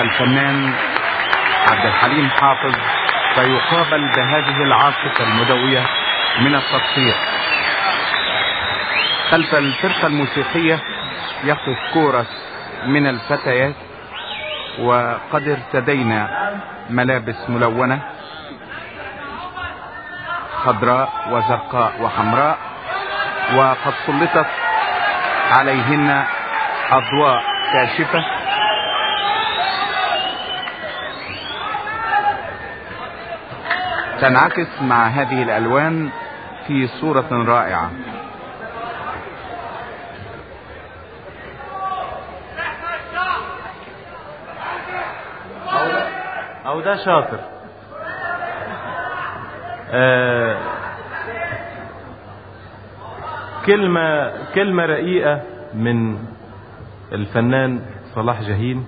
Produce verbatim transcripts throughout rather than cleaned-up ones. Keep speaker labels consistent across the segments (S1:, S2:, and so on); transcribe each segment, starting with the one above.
S1: الفنان عبد الحليم حافظ سيقابل بهذه العاصفة المدوية من التصفيق. خلف الفرقة الموسيقية يقف كورس من الفتيات، وقد ارتدينا ملابس ملونة خضراء وزرقاء وحمراء، وقد سلطت عليهن أضواء كاشفة تنعكس مع هذه الألوان في صورة رائعة.
S2: أو ده شاطر. آه كلمة كلمة رقيقة من الفنان صلاح جاهين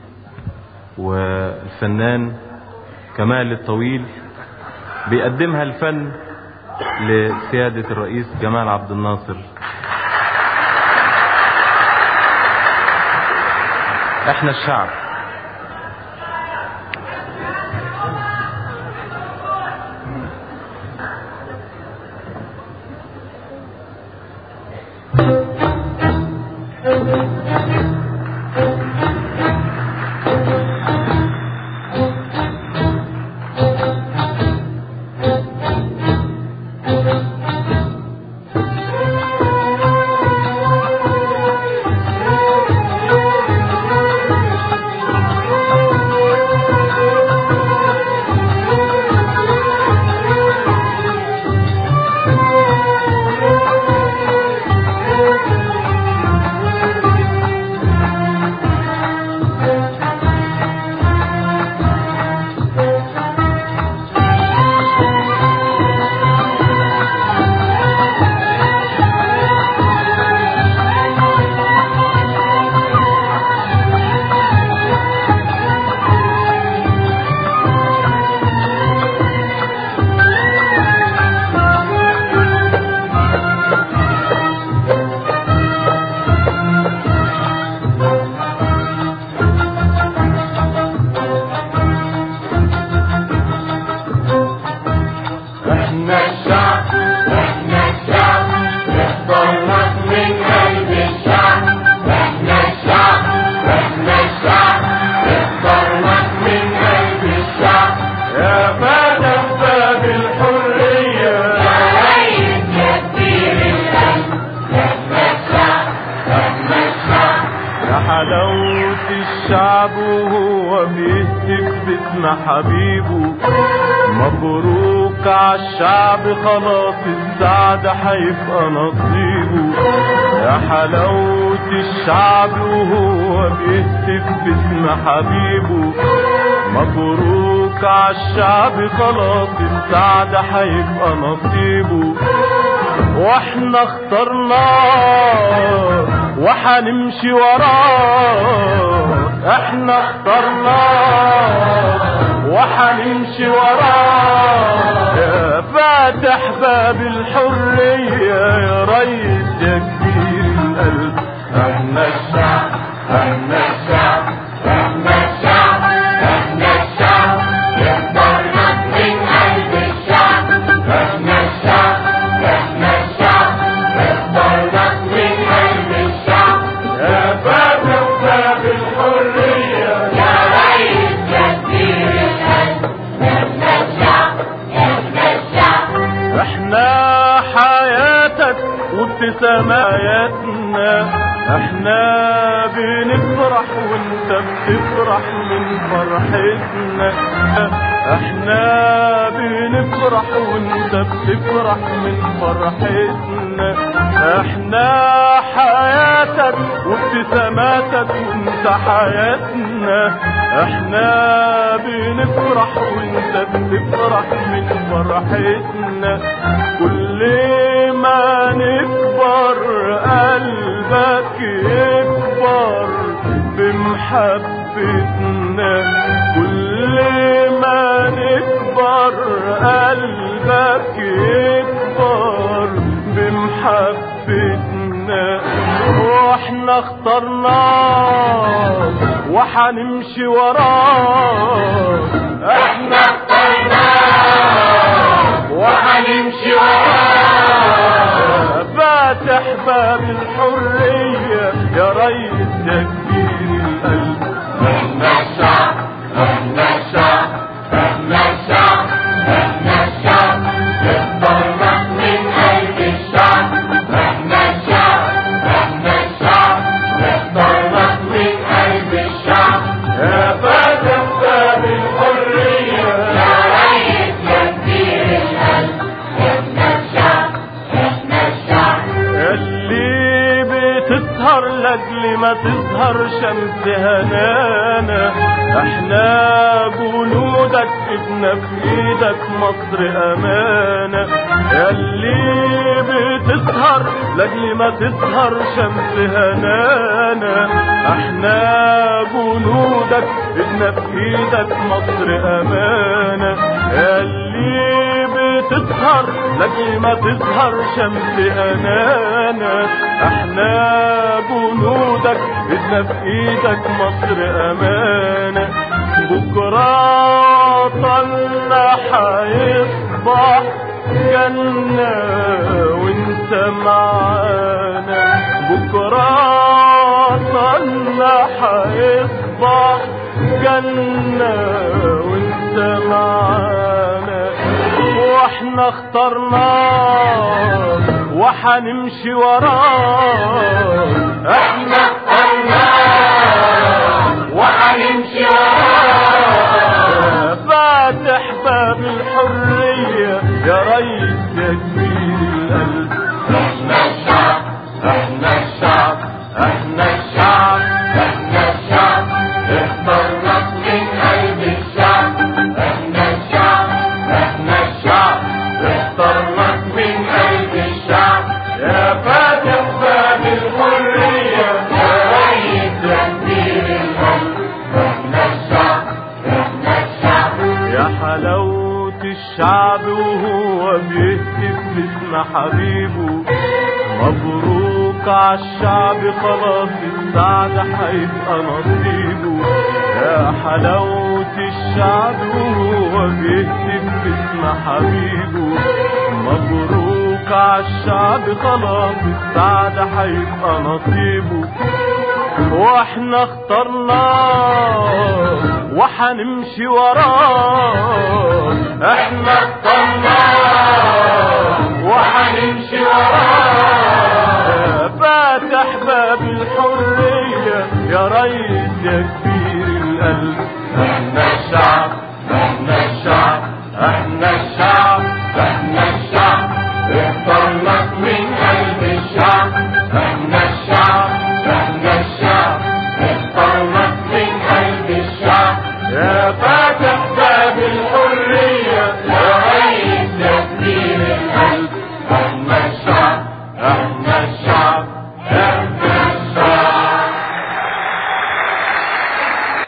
S2: والفنان كمال الطويل، بيقدمها الفن لسيادة الرئيس جمال عبد الناصر. احنا الشعب. الشعب وهو بيهتف باسم حبيبه، مبروك عالشعب خلاص السعد هيبقى نصيبه. يا حلاوة الشعب وهو بيهتف باسم حبيبه، مبروك عالشعب خلاص السعد هيبقى نصيبه. واحنا اخترناه وحنمشي وراه، احنا اخترناه وحنمشي وراه. يا فاتح باب الحرية يا ريس يا كبير القلب، احنا الشعب احنا الشعب احنا الشعب احنا الشعب، يقدرنا من قلب الشعب. احنا الشعب احنا الشعب، يقدرنا من قلب الشعب. يا فاتح باب الحرية يا ريس يا كبير القلب، احنا الشعب احنا الشعب. احنا حياتك وابتساماتنا، احنا بنفرح وانت بتفرح من فرحتنا. احنا بنفرح وانت بتفرح من فرحتنا. احنا حياتك وابتساماتك وانت حياتنا. احنا بنفرح وانت بتفرح من فرحتنا. كل ما نكبر قلبك يكبر بمحبتنا. كل ما نكبر قلبك يكبر بمحبتنا. واحنا اخترناه وحنمشي وراه.
S3: احنا اخترناه وحنمشي وراه.
S2: فاتح باب الحرية يا ريس تكبير القلب.
S3: احنا الشعب احنا الشعب احنا الشعب احنا الشعب اخترنا من قلب الشعب. احنا الشعب احنا الشعب اخترنا من قلب الشعب.
S2: يا فاتح باب الحرية
S3: يا ريس تكبير القلب. احنا الشعب احنا الشعب
S2: اللي بتسهر لاجل ما تظهر شمس هنانا. احنا جنودك ايدنا في ايدك مصر امانة. اللي بتسهر لاجل ما تظهر شمس هنانا. احنا جنودك ايدنا في ايدك مصر امانة. اللي بتسهر لاجل ما تظهر شمس هنانا. احنا جنودك ايدنا في ايدك مصر امانة. بكرة طلنا حيصبح جنة وانت معانا. بكرة طلنا حيصبح جنة وانت معانا. واحنا اخترناك وحنمشي وراك.
S3: احنا اخترناه وحنمشي وراه.
S2: فاتح باب الحرية يا ريس تكبير القلب.
S3: احنا الشعب احنا الشعب احنا الشعب احنا الشعب اخترناك من قلب الشعب. احنا الشعب احنا الشعب اخترناك من قلب الشعب.
S2: يا فاتح باب الحرية
S3: يا ريس تكبير القلب. احنا الشعب احنا الشعب
S2: يا حلاوة الشعب وهو بيهتف باسم حبيبه. مبروك عالشعب خلاص السعد هيبقى نصيبه. يا حلاوة الشعب وهو بيهتف باسم حبيبه. مبروك عالشعب خلاص السعد هيبقى نصيبه. واحنا اخترناه وحنمشي وراه. احنا اخترناه
S3: وحنمشي وراه.
S2: فاتح باب الحرية يا ريس يا كبير القلب.